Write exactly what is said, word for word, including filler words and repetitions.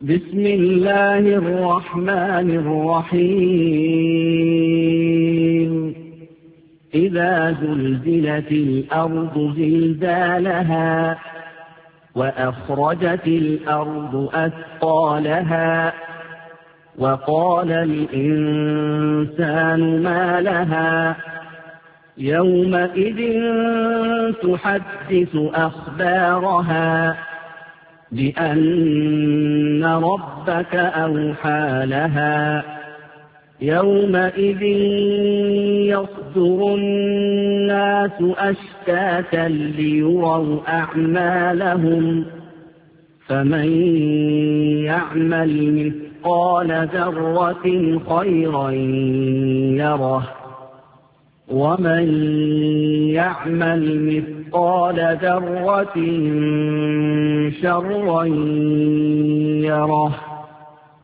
بسم الله الرحمن الرحيم إذا زلزلت الأرض زلزالها وأخرجت الأرض أثقالها وقال الإنسان ما لها يومئذ تحدث أخبارها بأن ربك أوحى لها يومئذ يصدر الناس أشتاتا ليروا أعمالهم فمن يعمل مثقال ذرة خيرا يره ومن يعمل مثقال ذرة شرا يره